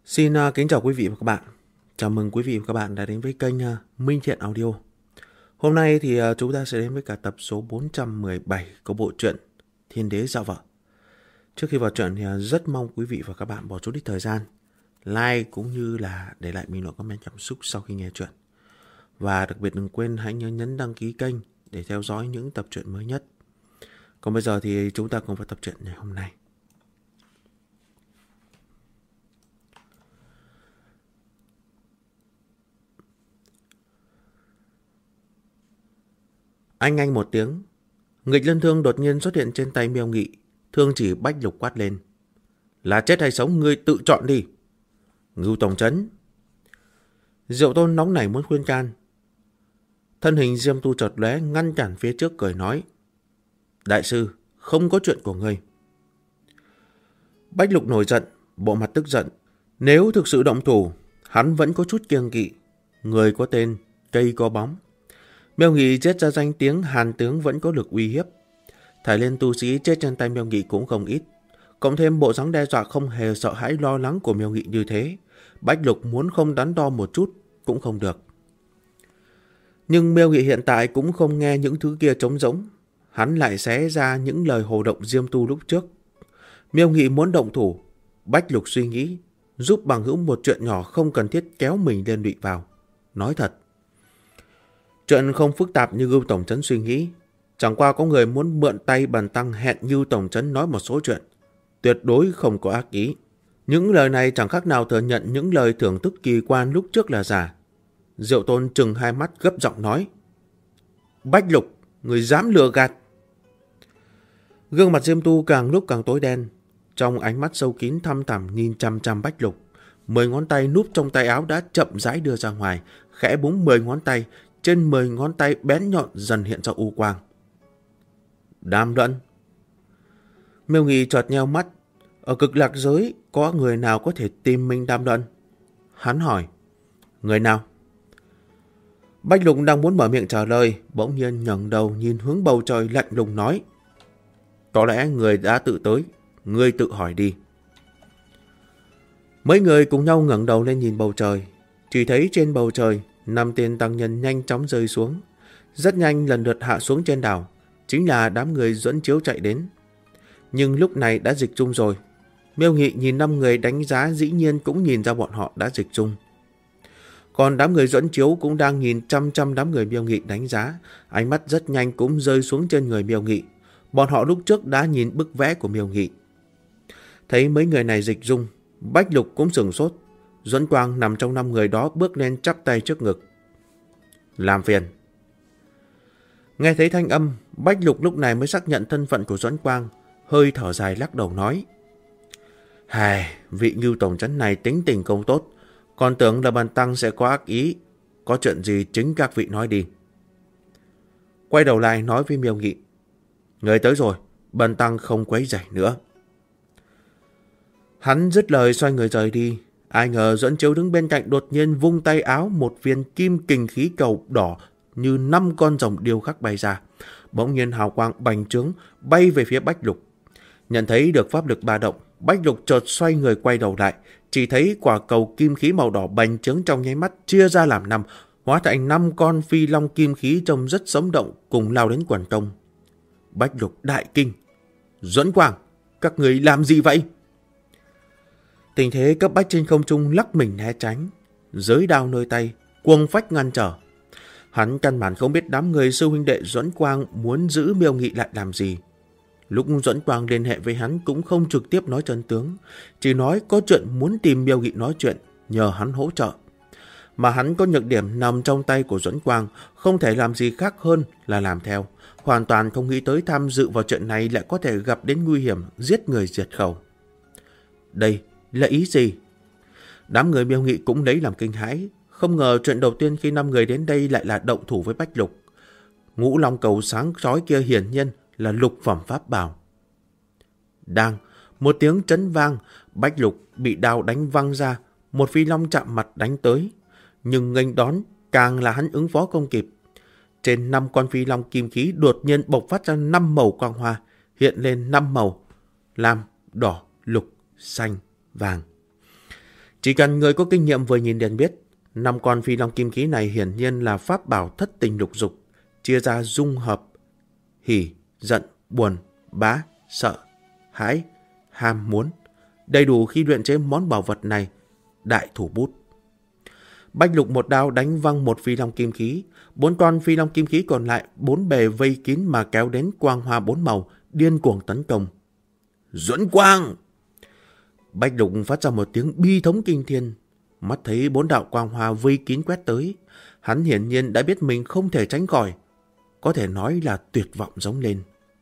Kính chào quý vị và các bạn. Chào mừng quý vị và các bạn đã đến với kênh Minh Thiện Audio. Hôm nay thì chúng ta sẽ đến với cả tập số 417 của bộ truyện Thiên Đế Dạo Vợ. Trước khi vào truyện thì rất mong quý vị và các bạn bỏ chút ít thời gian like cũng như là để lại bình luận comment cảm xúc sau khi nghe truyện. Và đặc biệt đừng quên hãy nhấn đăng ký kênh để theo dõi những tập truyện mới nhất. Còn bây giờ thì chúng ta cùng vào tập truyện ngày hôm nay. Anh một tiếng, nghịch lân thương đột nhiên xuất hiện trên tay Miêu Nghị, thương chỉ Bách Lục quát lên. Là chết hay sống ngươi tự chọn đi. Ngưu tổng trấn. Diệu Tôn nóng nảy muốn khuyên can. Thân hình Diêm Tu chợt lóe ngăn cản phía trước cười nói. Đại sư, không có chuyện của ngươi. Bách Lục nổi giận, bộ mặt tức giận. Nếu thực sự động thủ, hắn vẫn có chút kiêng kỵ. Người có tên, cây có bóng. Miêu Nghị chết ra danh tiếng hàn tướng vẫn có lực uy hiếp. Thải lên tu sĩ chết trên tay Miêu Nghị cũng không ít. Cộng thêm bộ dáng đe dọa không hề sợ hãi lo lắng của Miêu Nghị như thế, Bách Lục muốn không đắn đo một chút cũng không được. Nhưng Miêu Nghị hiện tại cũng không nghe những thứ kia trống rỗng. Hắn lại xé ra những lời hồ động Diêm Tu lúc trước. Miêu Nghị muốn động thủ. Bách Lục suy nghĩ, giúp bằng hữu một chuyện nhỏ không cần thiết kéo mình liên lụy vào. Nói thật, chuyện không phức tạp như Ngưu tổng trấn suy nghĩ. Chẳng qua có người muốn mượn tay Bần Tăng hẹn Ngưu tổng trấn nói một số chuyện. Tuyệt đối không có ác ý. Những lời này chẳng khác nào thừa nhận những lời thưởng thức kỳ quan lúc trước là giả. Diệu Tôn trừng hai mắt gấp giọng nói. Bách Lục, người dám lừa gạt. Gương mặt Diêm Tu càng lúc càng tối đen. Trong ánh mắt sâu kín thăm thẳm nhìn chăm chăm Bách Lục. 10 ngón tay núp trong tay áo đã chậm rãi đưa ra ngoài. Khẽ búng 10 ngón tay. Trên 10 ngón tay bén nhọn dần hiện ra u quang. Đàm luận. Miêu Nghị chợt nheo mắt. Ở Cực Lạc giới có người nào có thể tìm mình đàm luận? Hắn hỏi. Người nào? Bách Lục đang muốn mở miệng trả lời, bỗng nhiên ngẩng đầu nhìn hướng bầu trời lạnh lùng nói. Có lẽ người đã tự tới, ngươi tự hỏi đi. Mấy người cùng nhau ngẩng đầu lên nhìn bầu trời. Chỉ thấy trên bầu trời 5 tên tăng nhân nhanh chóng rơi xuống. Rất nhanh lần lượt hạ xuống trên đảo. Chính là đám người dẫn chiếu chạy đến. Nhưng lúc này đã dịch dung rồi. Miêu Nghị nhìn 5 người đánh giá dĩ nhiên cũng nhìn ra bọn họ đã dịch dung. Còn đám người dẫn chiếu cũng đang nhìn chăm chăm đám người Miêu Nghị đánh giá. Ánh mắt rất nhanh cũng rơi xuống trên người Miêu Nghị. Bọn họ lúc trước đã nhìn bức vẽ của Miêu Nghị. Thấy mấy người này dịch dung, Bách Lục cũng sửng sốt. Duẫn Quang nằm trong 5 người đó bước lên chắp tay trước ngực. Làm phiền. Nghe thấy thanh âm, Bách Lục lúc này mới xác nhận thân phận của Duẫn Quang, hơi thở dài lắc đầu nói. Hài, vị Ngưu tổng trấn này tính tình không tốt, còn tưởng là Bần Tăng sẽ có ác ý. Có chuyện gì chính các vị nói đi. Quay đầu lại nói với Miêu Nghị. Người tới rồi, Bần Tăng không quấy rầy nữa. Hắn dứt lời xoay người rời đi. Ai ngờ Duẫn Chiếu đứng bên cạnh đột nhiên vung tay áo, một viên kim kình khí cầu đỏ như 5 con rồng điêu khắc bay ra. Bỗng nhiên hào quang bành trướng bay về phía Bách Lục. Nhận thấy được pháp lực ba động, Bách Lục chợt xoay người quay đầu lại, chỉ thấy quả cầu kim khí màu đỏ bành trướng trong nháy mắt chia ra làm 5, hóa thành 5 con phi long kim khí trông rất sống động cùng lao đến quần công. Bách Lục đại kinh. Duẫn Quang, các người làm gì vậy? Tình thế cấp bách trên không trung lắc mình né tránh, giới đao nơi tay, cuồng phách ngăn trở. Hắn căn bản không biết đám người sư huynh đệ Duẫn Quang muốn giữ Miêu Nghị lại làm gì. Lúc Duẫn Quang liên hệ với hắn cũng không trực tiếp nói chân tướng, chỉ nói có chuyện muốn tìm Miêu Nghị nói chuyện, nhờ hắn hỗ trợ. Mà hắn có nhược điểm nằm trong tay của Duẫn Quang, không thể làm gì khác hơn là làm theo. Hoàn toàn không nghĩ tới tham dự vào chuyện này lại có thể gặp đến nguy hiểm giết người diệt khẩu. Đây là ý gì? Đám người Miêu Nghị cũng lấy làm kinh hãi. Không ngờ chuyện đầu tiên khi 5 người đến đây lại là động thủ với Bách Lục. Ngũ long cầu sáng chói kia hiển nhiên là lục phẩm pháp bảo. Đang, một tiếng chấn vang, Bách Lục bị đao đánh văng ra, một phi long chạm mặt đánh tới. Nhưng nghênh đón càng là hắn ứng phó không kịp. Trên 5 con phi long kim khí đột nhiên bộc phát ra 5 màu quang hoa, hiện lên 5 màu: lam, đỏ, lục, xanh, vàng. Chỉ cần người có kinh nghiệm vừa nhìn liền biết, 5 con phi long kim khí này hiển nhiên là pháp bảo thất tình lục dục, chia ra dung hợp hỉ, giận, buồn, bá, sợ, hãi, ham muốn, đầy đủ khi luyện chế món bảo vật này, đại thủ bút. Bách Lục một đao đánh văng một phi long kim khí, 4 con phi long kim khí còn lại 4 bề vây kín mà kéo đến quang hoa 4 màu, điên cuồng tấn công. Duẫn quang! Bách Lục phát ra một tiếng bi thống kinh thiên, mắt thấy 4 đạo quang hoa vây kín quét tới, hắn hiển nhiên đã biết mình không thể tránh khỏi, có thể nói là tuyệt vọng giống lên.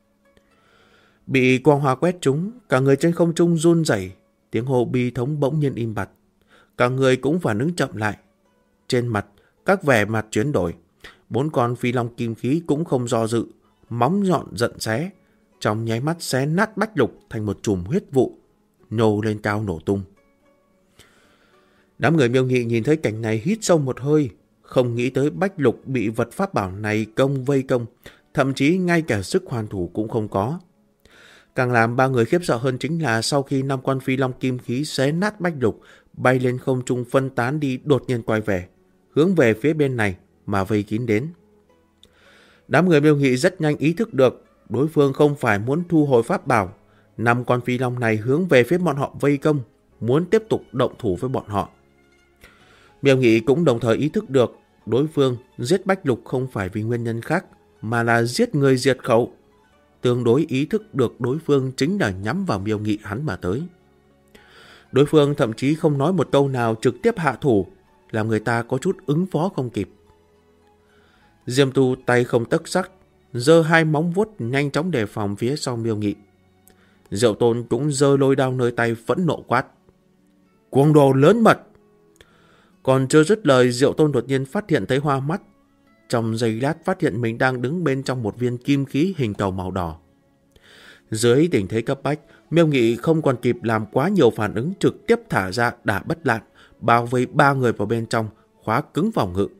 Bị quang hoa quét trúng, cả người trên không trung run rẩy, tiếng hô bi thống bỗng nhiên im bặt, cả người cũng phản ứng chậm lại. Trên mặt, các vẻ mặt chuyển đổi, 4 con phi long kim khí cũng không do dự, móng nhọn giận xé, trong nháy mắt xé nát Bách Lục thành một chùm huyết vụ, nhô lên cao nổ tung. Đám người Miêu Nghị nhìn thấy cảnh này hít sâu một hơi, không nghĩ tới Bách Lục bị vật pháp bảo này vây công, thậm chí ngay cả sức hoàn thủ cũng không có. Càng làm ba người khiếp sợ hơn chính là sau khi 5 con phi long kim khí xé nát Bách Lục, bay lên không trung phân tán đi đột nhiên quay về, hướng về phía bên này mà vây kín đến. Đám người Miêu Nghị rất nhanh ý thức được đối phương không phải muốn thu hồi pháp bảo, 5 con phi long này hướng về phía bọn họ vây công, muốn tiếp tục động thủ với bọn họ. Miêu Nghị cũng đồng thời ý thức được đối phương giết Bách Lục không phải vì nguyên nhân khác, mà là giết người diệt khẩu. Tương đối ý thức được đối phương chính là nhắm vào Miêu Nghị hắn mà tới. Đối phương thậm chí không nói một câu nào trực tiếp hạ thủ, làm người ta có chút ứng phó không kịp. Diêm Tu tay không tấc sắc, giơ 2 móng vuốt nhanh chóng đề phòng phía sau Miêu Nghị. Diệu Tôn cũng giơ lôi đao nơi tay phẫn nộ quát: Cuồng đồ lớn mật! Còn chưa dứt lời, Diệu Tôn đột nhiên phát hiện thấy hoa mắt. Trong giây lát phát hiện mình đang đứng bên trong một viên kim khí hình cầu màu đỏ. Dưới tình thế cấp bách, Miêu Nghị không còn kịp làm quá nhiều phản ứng, trực tiếp thả ra đả bất lạn, bao vây 3 người vào bên trong, khóa cứng phòng ngự.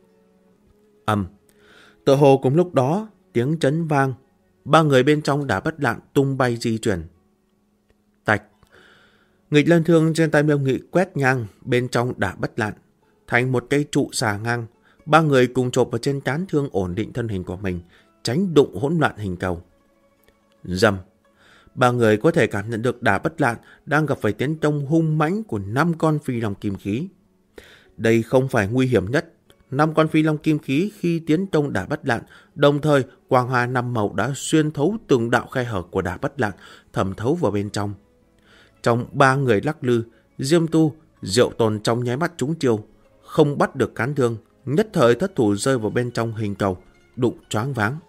Tựa hồ cùng lúc đó, tiếng chấn vang, 3 người bên trong đả bất lạn tung bay di chuyển. Tạch! Nghịch lân thương trên tay Miêu Nghị quét ngang bên trong đả bất lạn, thành một cây trụ xà ngang. 3 người cùng chộp vào trên cán thương ổn định thân hình của mình, tránh đụng hỗn loạn hình cầu. Rầm! 3 người có thể cảm nhận được đả bất lạn đang gặp phải tiến công hung mãnh của 5 con phi long kim khí. Đây không phải nguy hiểm nhất. 5 con phi long kim khí khi tiến công đả bất lạn, đồng thời quang hoa 5 màu đã xuyên thấu từng đạo khe hở của đả bất lạn, thẩm thấu vào bên trong. Trong 3 người lắc lư, Diêm Tu, Diệu Tôn trong nháy mắt trúng chiêu, không bắt được cán thương, nhất thời thất thủ rơi vào bên trong hình cầu, đụng choáng váng.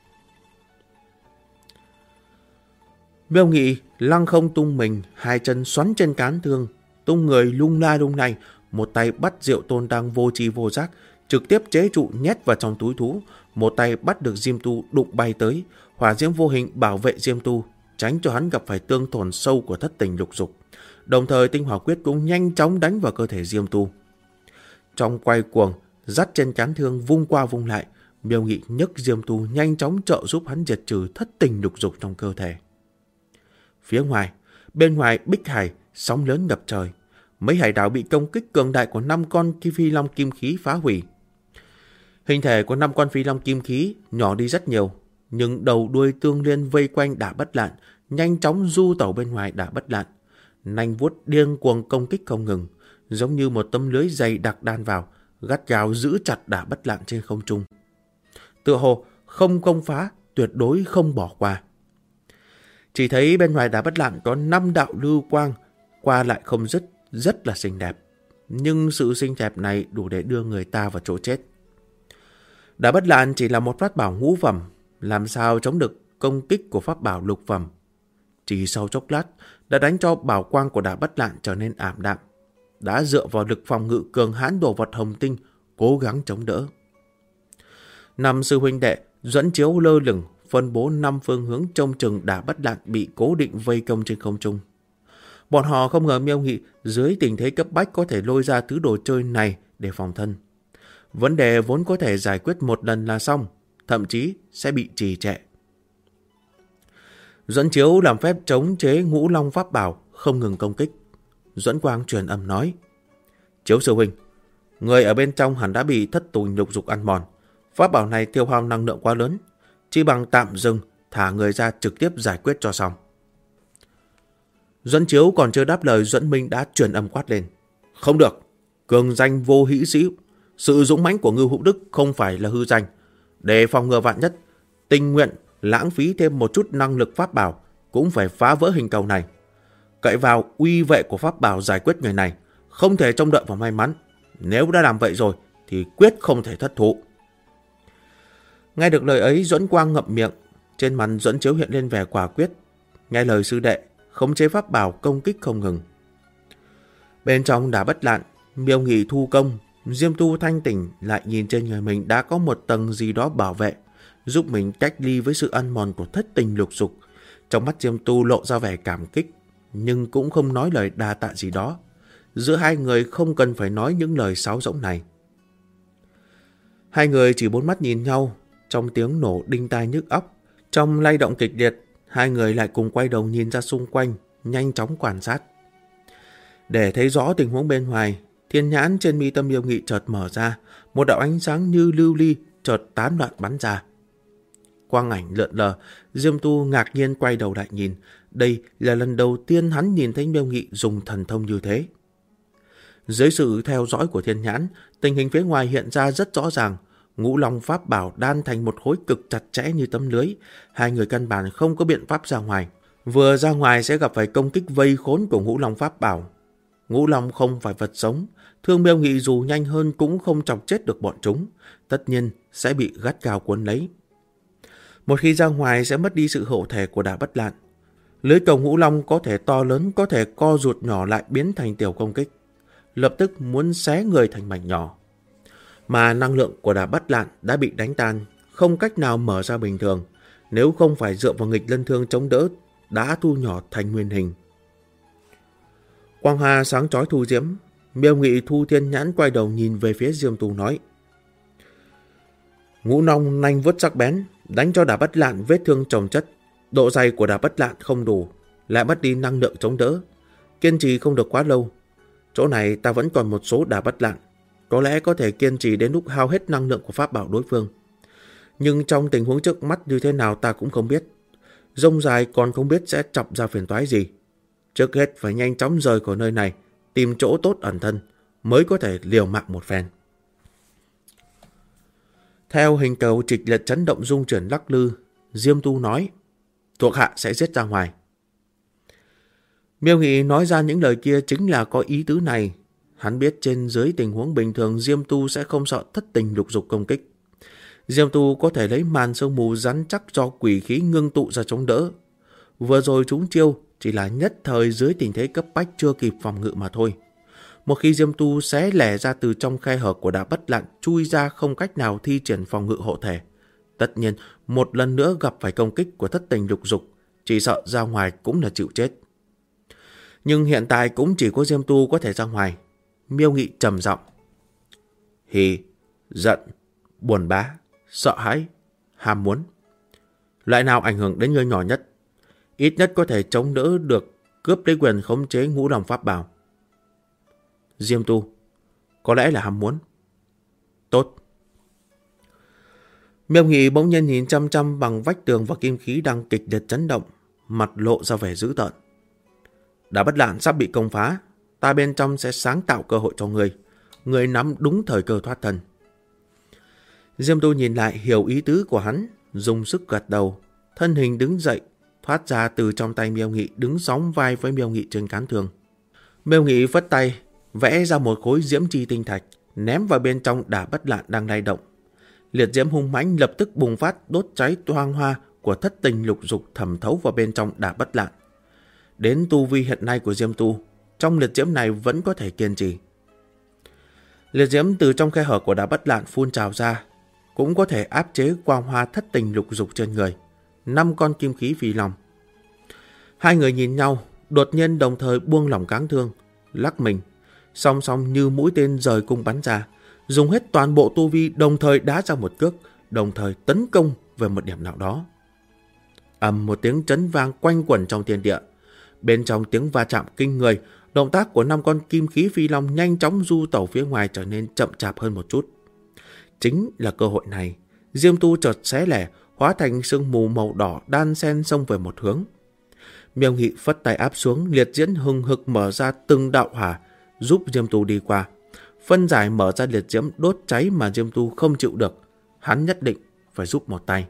Miêu Nghị lăng không tung mình, 2 chân xoắn trên cán thương, tung người lung la lung lay, một tay bắt Diệu Tôn đang vô tri vô giác, trực tiếp chế trụ nhét vào trong túi thú, một tay bắt được Diêm Tu đụng bay tới, hỏa diễm vô hình bảo vệ Diêm Tu, tránh cho hắn gặp phải tương tổn sâu của thất tình lục dục. Đồng thời tinh hỏa quyết cũng nhanh chóng đánh vào cơ thể Diêm Tu. Trong quay cuồng, dắt trên cán thương vung qua vung lại, Miêu Nghị nhấc Diêm Tu nhanh chóng trợ giúp hắn diệt trừ thất tình lục dục trong cơ thể. Phía ngoài, bên ngoài Bích Hải, sóng lớn ngập trời. Mấy hải đảo bị công kích cường đại của 5 con phi long kim khí phá hủy. Hình thể của 5 con phi long kim khí nhỏ đi rất nhiều, nhưng đầu đuôi tương liên vây quanh đả bất lạn, nhanh chóng du tẩu bên ngoài đả bất lạn. Nanh vuốt điên cuồng công kích không ngừng, giống như một tấm lưới dày đặc đan vào, gắt gao giữ chặt đả bất lạn trên không trung. Tựa hồ không công phá, tuyệt đối không bỏ qua. Chỉ thấy bên ngoài đá bất lạn có 5 đạo lưu quang, qua lại không dứt, rất là xinh đẹp. Nhưng sự xinh đẹp này đủ để đưa người ta vào chỗ chết. Đá bất lạn chỉ là một pháp bảo ngũ phẩm, làm sao chống được công kích của pháp bảo lục phẩm. Chỉ sau chốc lát, đã đánh cho bảo quang của đá bất lạn trở nên ảm đạm. Đã dựa vào lực phòng ngự cường hãn đồ vật hồng tinh, cố gắng chống đỡ. 5 sư huynh đệ dẫn chiếu lơ lửng, phân bố 5 phương hướng trông chừng đả bất lạn bị cố định vây công trên không trung. Bọn họ không ngờ Miêu Nghị dưới tình thế cấp bách có thể lôi ra thứ đồ chơi này để phòng thân. Vấn đề vốn có thể giải quyết một lần là xong, thậm chí sẽ bị trì trệ. Dẫn chiếu làm phép chống chế ngũ long pháp bảo, không ngừng công kích. Duẫn Quang truyền âm nói: Chiếu sư huynh, người ở bên trong hẳn đã bị thất tình lục dục ăn mòn. Pháp bảo này tiêu hao năng lượng quá lớn, chỉ bằng tạm dừng, thả người ra trực tiếp giải quyết cho xong. Duẫn Chiếu còn chưa đáp lời, Duẫn Minh đã truyền âm quát lên. Không được, cường danh vô hữu sĩ, sự dũng mãnh của Ngưu Hữu Đức không phải là hư danh. Để phòng ngừa vạn nhất, tình nguyện lãng phí thêm một chút năng lực pháp bảo cũng phải phá vỡ hình cầu này. Cậy vào uy vệ của pháp bảo giải quyết người này, không thể trông đợi vào may mắn. Nếu đã làm vậy rồi thì quyết không thể thất thủ. Nghe được lời ấy, Duẫn Quang ngậm miệng, trên mặt Duẫn Chiếu hiện lên vẻ quả quyết. Nghe lời sư đệ, khống chế pháp bảo công kích không ngừng. Bên trong Đả Bất Lạn, Miêu Nghị thu công, Diêm Tu thanh tỉnh lại nhìn trên người mình đã có một tầng gì đó bảo vệ, giúp mình cách ly với sự ăn mòn của thất tình lục dục. Trong mắt Diêm Tu lộ ra vẻ cảm kích, nhưng cũng không nói lời đa tạ gì đó. Giữa hai người không cần phải nói những lời sáo rỗng này. Hai người chỉ bốn mắt nhìn nhau, trong tiếng nổ đinh tai nhức óc, trong lay động kịch liệt, hai người lại cùng quay đầu nhìn ra xung quanh, nhanh chóng quan sát. Để thấy rõ tình huống bên ngoài, thiên nhãn trên mi tâm Miêu Nghị chợt mở ra, một đạo ánh sáng như lưu ly chợt tán loạn bắn ra. Quang ảnh lượn lờ, Diêm Tu ngạc nhiên quay đầu lại nhìn. Đây là lần đầu tiên hắn nhìn thấy Miêu Nghị dùng thần thông như thế. Dưới sự theo dõi của thiên nhãn, tình hình phía ngoài hiện ra rất rõ ràng. Ngũ Long pháp bảo đan thành một khối cực chặt chẽ như tấm lưới. Hai người căn bản không có biện pháp ra ngoài. Vừa ra ngoài sẽ gặp phải công kích vây khốn của Ngũ Long pháp bảo. Ngũ Long không phải vật sống, thương Miêu Nghị dù nhanh hơn cũng không chọc chết được bọn chúng, tất nhiên sẽ bị gắt gao cuốn lấy. Một khi ra ngoài sẽ mất đi sự hộ thể của Đả Bất Lạn. Lưới cầu Ngũ Long có thể to lớn, có thể co ruột nhỏ lại biến thành tiểu công kích, lập tức muốn xé người thành mảnh nhỏ. Mà năng lượng của Đả Bất Lạn đã bị đánh tan, không cách nào mở ra bình thường, nếu không phải dựa vào nghịch lân thương chống đỡ, đã thu nhỏ thành nguyên hình. Quang hà sáng chói thu diễm, Miêu Nghị thu thiên nhãn quay đầu nhìn về phía Diêm Tu nói. Ngũ Long nanh vuốt sắc bén, đánh cho Đả Bất Lạn vết thương chồng chất. Độ dày của Đả Bất Lạn không đủ, lại mất đi năng lượng chống đỡ. Kiên trì không được quá lâu. Chỗ này ta vẫn còn một số Đả Bất Lạn, có lẽ có thể kiên trì đến lúc hao hết năng lượng của pháp bảo đối phương. Nhưng trong tình huống trước mắt như thế nào ta cũng không biết. Rông dài còn không biết sẽ chọc ra phiền toái gì. Trước hết phải nhanh chóng rời khỏi nơi này, tìm chỗ tốt ẩn thân, mới có thể liều mạng một phen. Theo hình cầu trịch liệt chấn động rung chuyển lắc lư, Diêm Tu nói, thuộc hạ sẽ giết ra ngoài. Miêu Nghị nói ra những lời kia chính là có ý tứ này. Hắn biết trên dưới tình huống bình thường Diêm Tu sẽ không sợ thất tình lục dục công kích. Diêm Tu có thể lấy màn sương mù rắn chắc do quỷ khí ngưng tụ ra chống đỡ. Vừa rồi chúng chiêu chỉ là nhất thời dưới tình thế cấp bách chưa kịp phòng ngự mà thôi. Một khi Diêm Tu xé lẻ ra từ trong khe hở của Đả Bất Lạn chui ra không cách nào thi triển phòng ngự hộ thể, tất nhiên một lần nữa gặp phải công kích của thất tình lục dục, chỉ sợ ra ngoài cũng là chịu chết. Nhưng hiện tại cũng chỉ có Diêm Tu có thể ra ngoài. Miêu Nghị trầm giọng. Hỉ, giận, buồn bã, sợ hãi, ham muốn. Loại nào ảnh hưởng đến ngươi nhỏ nhất, ít nhất có thể chống đỡ được cướp lấy quyền khống chế Ngũ Long pháp bảo. Diêm Tu, có lẽ là ham muốn. Tốt. Miêu Nghị bỗng nhiên nhìn chăm chăm bằng vách tường và kim khí đang kịch liệt chấn động, mặt lộ ra vẻ dữ tợn. Đả Bất Lạn sắp bị công phá, ta bên trong sẽ sáng tạo cơ hội cho ngươi. Ngươi nắm đúng thời cơ thoát thân. Diêm Tu nhìn lại hiểu ý tứ của hắn, dùng sức gật đầu, thân hình đứng dậy, thoát ra từ trong tay Miêu Nghị, đứng sóng vai với Miêu Nghị trên cán thương. Miêu Nghị phất tay, vẽ ra một khối diễm chi tinh thạch, ném vào bên trong Đả Bất Lạn đang lay động. Liệt diễm hung mãnh lập tức bùng phát, đốt cháy toang hoa của thất tình lục dục thẩm thấu vào bên trong Đả Bất Lạn. Đến tu vi hiện nay của Diêm Tu, trong liệt diễm này vẫn có thể kiên trì. Liệt diễm từ trong khe hở của Đả Bất Lạn phun trào ra, cũng có thể áp chế quang hoa thất tình lục dục trên người. 5 con kim khí phi long. Hai người nhìn nhau, đột nhiên đồng thời buông lỏng cáng thương, lắc mình, song song như mũi tên rời cung bắn ra, dùng hết toàn bộ tu vi đồng thời đá ra một cước, đồng thời tấn công về một điểm nào đó. Ầm một tiếng chấn vang quanh quẩn trong thiên địa. Bên trong tiếng va chạm kinh người, Động tác của 5 con kim khí phi long nhanh chóng du tẩu phía ngoài trở nên chậm chạp hơn một chút. Chính là cơ hội này, Diêm Tu chợt xé lẻ, hóa thành sương mù màu đỏ đan xen xông về một hướng. Miêu Nghị phất tay áp xuống, liệt diễm hừng hực mở ra từng đạo hỏa, giúp Diêm Tu đi qua. Phân giải mở ra liệt diễm đốt cháy mà Diêm Tu không chịu được, hắn nhất định phải giúp một tay.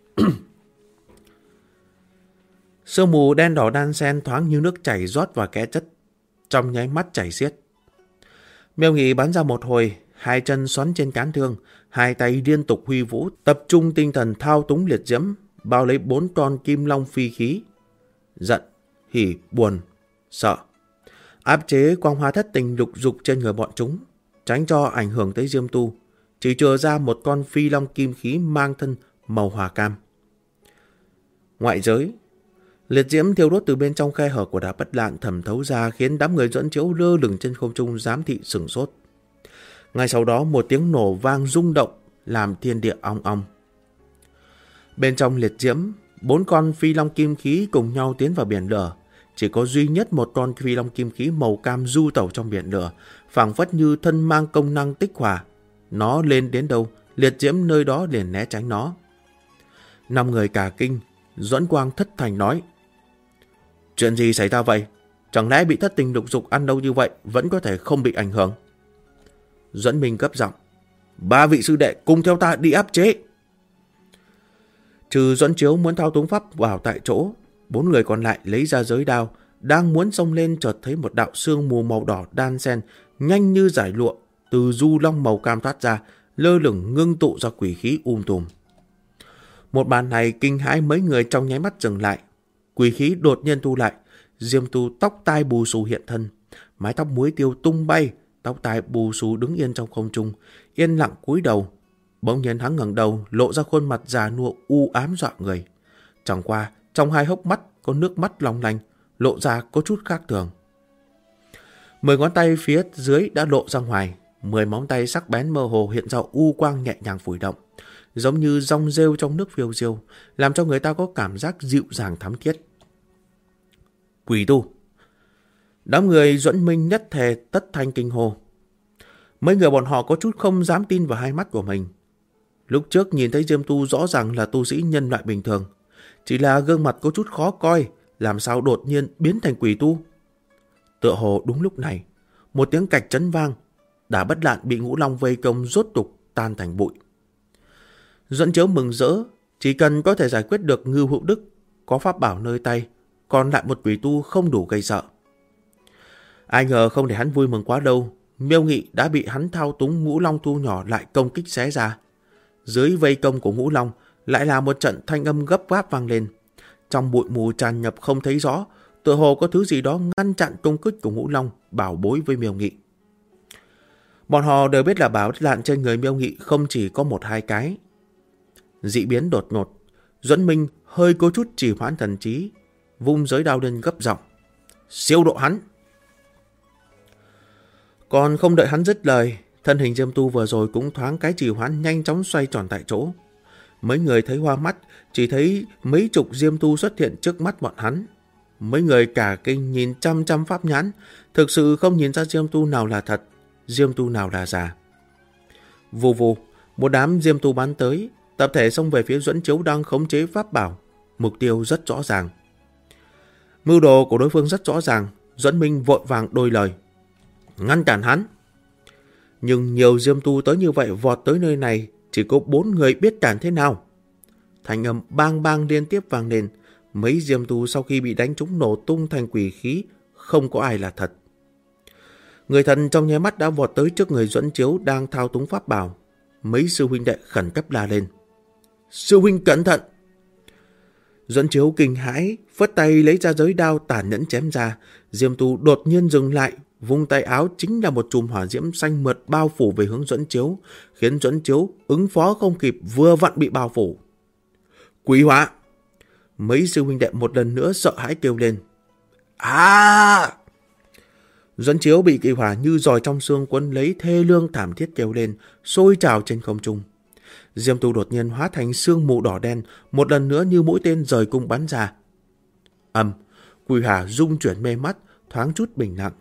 Sương mù đen đỏ đan xen thoáng như nước chảy rót vào kẽ chất, trong nháy mắt chảy xiết. Miêu Nghị bắn ra một hồi, hai chân xoắn trên cán thương, hai tay liên tục huy vũ, tập trung tinh thần thao túng liệt diễm, bao lấy 4 con kim long phi khí. Giận, hỉ, buồn, sợ. Áp chế quang hoa thất tình lục dục trên người bọn chúng, tránh cho ảnh hưởng tới Diêm Tu. Chỉ chừa ra một con phi long kim khí mang thân màu hỏa cam. Ngoại giới, liệt diễm thiêu đốt từ bên trong khe hở của Đá Bất Lạn thẩm thấu ra, khiến đám người dẫn chiếu lơ lửng trên không trung giám thị sửng sốt. Ngay sau đó một tiếng nổ vang rung động, làm thiên địa ong ong. Bên trong liệt diễm, 4 con phi long kim khí cùng nhau tiến vào biển lửa. Chỉ có duy nhất một con phi long kim khí màu cam du tẩu trong biển lửa, phảng phất như thân mang công năng tích hỏa. Nó lên đến đâu, liệt diễm nơi đó liền né tránh nó. 5 người cả kinh, Duẫn Quang thất thành nói: chuyện gì xảy ra vậy? Chẳng lẽ bị thất tình lục dục ăn đâu như vậy vẫn có thể không bị ảnh hưởng? Duẫn Minh gấp giọng: 3 vị sư đệ cùng theo ta đi áp chế. Trừ Duẫn Chiếu muốn thao túng pháp vào tại chỗ, 4 người còn lại lấy ra giới đao, đang muốn xông lên chợt thấy một đạo sương mù màu đỏ đan xen nhanh như giải lụa từ du long màu cam thoát ra, lơ lửng ngưng tụ ra quỷ khí tùm. Một màn này kinh hãi mấy người trong nháy mắt dừng lại. Quỷ khí đột nhiên thu lại, Diêm Tu tóc tai bù xù hiện thân, mái tóc muối tiêu tung bay, tóc tai bù xù đứng yên trong không trung, yên lặng cúi đầu. Bỗng nhiên hắn ngẩng đầu, lộ ra khuôn mặt già nua u ám dọa người. Chẳng qua trong hai hốc mắt có nước mắt long lanh, lộ ra có chút khác thường. 10 ngón tay phía dưới đã lộ ra ngoài, 10 móng tay sắc bén mơ hồ hiện ra u quang nhẹ nhàng phủi động, giống như rong rêu trong nước phiêu diêu, làm cho người ta có cảm giác dịu dàng thắm thiết. Quỷ tu! Đám người Duẫn Minh nhất thề tất thanh kinh hô. Mấy người bọn họ có chút không dám tin vào hai mắt của mình. Lúc trước nhìn thấy Diêm Tu rõ ràng là tu sĩ nhân loại bình thường, chỉ là gương mặt có chút khó coi, làm sao đột nhiên biến thành quỷ tu. Tựa hồ đúng lúc này, một tiếng cạch chấn vang, Đá Bất Lạn bị Ngũ Long vây công rốt cục tan thành bụi. Duẫn Chiếu mừng rỡ, chỉ cần có thể giải quyết được Ngưu Hữu Đức, có pháp bảo nơi tay, còn lại một quỷ tu không đủ gây sợ. Ai ngờ không để hắn vui mừng quá đâu, Miêu Nghị đã bị hắn thao túng Ngũ Long thu nhỏ lại công kích xé ra. Dưới vây công của Ngũ Long lại là một trận thanh âm gấp gáp vang lên. Trong bụi mù tràn nhập không thấy rõ, tựa hồ có thứ gì đó ngăn chặn công kích của Ngũ Long, bảo bối với Miêu Nghị. Bọn họ đều biết là bảo lạn trên người Miêu Nghị không chỉ có 1-2 cái. Dị biến đột ngột, Duẫn Minh hơi có chút trì hoãn thần trí, vung giới đao lên gấp giọng: siêu độ hắn! Còn không đợi hắn dứt lời, thân hình Diêm Tu vừa rồi cũng thoáng cái trì hoãn, nhanh chóng xoay tròn tại chỗ. Mấy người thấy hoa mắt, chỉ thấy mấy chục Diêm Tu xuất hiện trước mắt bọn hắn. Mấy người cả kinh nhìn chăm chăm pháp nhãn, thực sự không nhìn ra Diêm Tu nào là thật, Diêm Tu nào là giả. Vù vù, một đám Diêm Tu bắn tới, tập thể xông về phía Duẫn Chiếu đang khống chế pháp bảo, mục tiêu rất rõ ràng. Mưu đồ của đối phương rất rõ ràng, Duẫn Minh vội vàng đôi lời: ngăn cản hắn. Nhưng nhiều Diêm Tu tới như vậy vọt tới nơi này, chỉ có 4 người biết cản thế nào. Thanh âm bang bang liên tiếp vang lên, mấy Diêm Tu sau khi bị đánh trúng nổ tung thành quỷ khí, không có ai là thật. Người thần trong nháy mắt đã vọt tới trước người Duẫn Chiếu đang thao túng pháp bảo. Mấy sư huynh đệ khẩn cấp la lên: sư huynh cẩn thận! Duẫn Chiếu kinh hãi, phất tay lấy ra giới đao tàn nhẫn chém ra. Diêm Tu đột nhiên dừng lại, vung tay áo chính là một chùm hỏa diễm xanh mượt bao phủ về hướng Duẫn Chiếu, khiến Duẫn Chiếu ứng phó không kịp, vừa vặn bị bao phủ. Quỷ hỏa! Mấy sư huynh đệ một lần nữa sợ hãi kêu lên: à! Duẫn Chiếu bị kỳ hỏa như giòi trong xương quấn lấy, thê lương thảm thiết kêu lên, sôi trào trên không trung. Diêm Tu đột nhiên hóa thành sương mù đỏ đen, một lần nữa như mũi tên rời cung bắn ra. Quỷ hỏa rung chuyển mê mắt, thoáng chút bình lặng,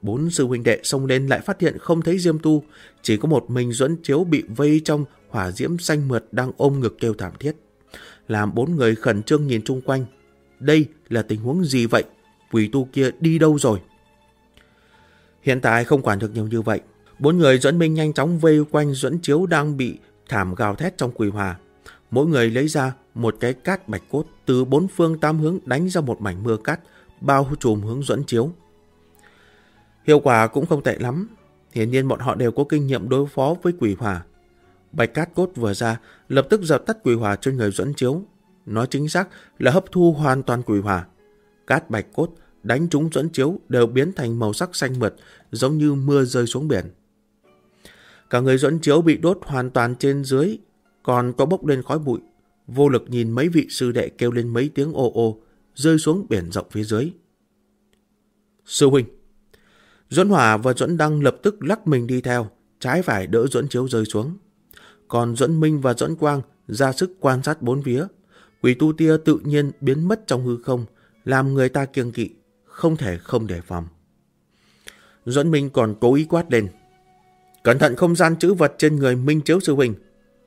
4 sư huynh đệ xông lên lại phát hiện không thấy Diêm Tu, chỉ có một mình Duẫn Chiếu bị vây trong hỏa diễm xanh mượt đang ôm ngực kêu thảm thiết. Làm 4 người khẩn trương nhìn chung quanh. Đây là tình huống gì vậy? Quỷ tu kia đi đâu rồi? Hiện tại không quản được nhiều như vậy. 4 người Duẫn Minh nhanh chóng vây quanh Duẫn Chiếu đang bị thảm gào thét trong quỷ hỏa. Mỗi người lấy ra một cái cát bạch cốt, từ 4 phương 8 hướng đánh ra một mảnh mưa cát, bao trùm hướng Duẫn Chiếu. Hiệu quả cũng không tệ lắm. Hiển nhiên bọn họ đều có kinh nghiệm đối phó với quỷ hỏa. Bạch cát cốt vừa ra, lập tức dập tắt quỷ hỏa trên người Duẫn Chiếu. Nói chính xác là hấp thu hoàn toàn quỷ hỏa. Cát bạch cốt đánh trúng Duẫn Chiếu đều biến thành màu sắc xanh mượt, giống như mưa rơi xuống biển. Cả người Duẫn Chiếu bị đốt hoàn toàn trên dưới, còn có bốc lên khói bụi. Vô lực nhìn mấy vị sư đệ kêu lên mấy tiếng ồ ồ, rơi xuống biển rộng phía dưới. Sư huynh! Duẫn Hỏa và Duẫn Đăng lập tức lắc mình đi theo, trái phải đỡ Duẫn Chiếu rơi xuống. Còn Duẫn Minh và Duẫn Quang ra sức quan sát bốn phía. Quỷ tu tia tự nhiên biến mất trong hư không, làm người ta kiêng kỵ, không thể không đề phòng. Duẫn Minh còn cố ý quát lên: cẩn thận không gian trữ vật trên người Minh Chiếu sư huynh.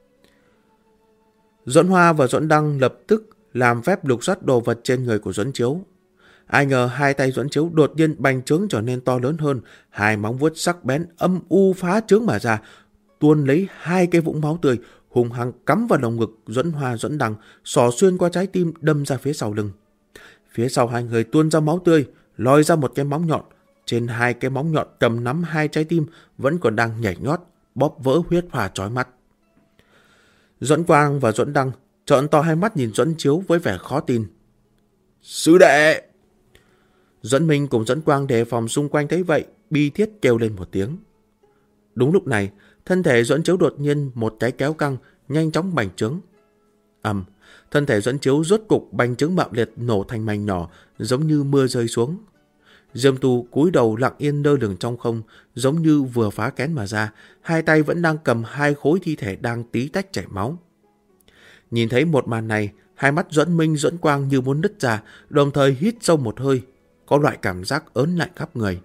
Duẫn Hoa và Duẫn Đăng lập tức làm phép lục soát đồ vật trên người của Duẫn Chiếu. Ai ngờ hai tay Duẫn Chiếu đột nhiên bành trướng trở nên to lớn hơn, hai móng vuốt sắc bén âm u phá trướng mà ra, tuôn lấy 2 cái vũng máu tươi, hùng hăng cắm vào lồng ngực Duẫn Hoa Duẫn Đăng, xỏ xuyên qua trái tim đâm ra phía sau lưng. Phía sau hai người tuôn ra máu tươi, lòi ra một cái móng nhọn. Trên 2 cái móng nhọn cầm nắm 2 trái tim vẫn còn đang nhảy nhót, bóp vỡ huyết hỏa chói mắt. Duẫn Quang và Duẫn Đăng trợn to hai mắt nhìn Duẫn Chiếu với vẻ khó tin. Sư đệ! Duẫn Minh cùng Duẫn Quang đề phòng xung quanh thấy vậy, bi thiết kêu lên một tiếng. Đúng lúc này, thân thể Duẫn Chiếu đột nhiên một cái kéo căng, nhanh chóng bành trướng. Thân thể Duẫn Chiếu rốt cục bành trướng bạo liệt, nổ thành mảnh nhỏ, giống như mưa rơi xuống. Diêm Tu cúi đầu lặng yên lơ lửng trong không, giống như vừa phá kén mà ra, hai tay vẫn đang cầm 2 khối thi thể đang tí tách chảy máu. Nhìn thấy một màn này, hai mắt Duẫn Minh Duẫn Quang như muốn nứt ra, đồng thời hít sâu một hơi, có loại cảm giác ớn lạnh khắp người.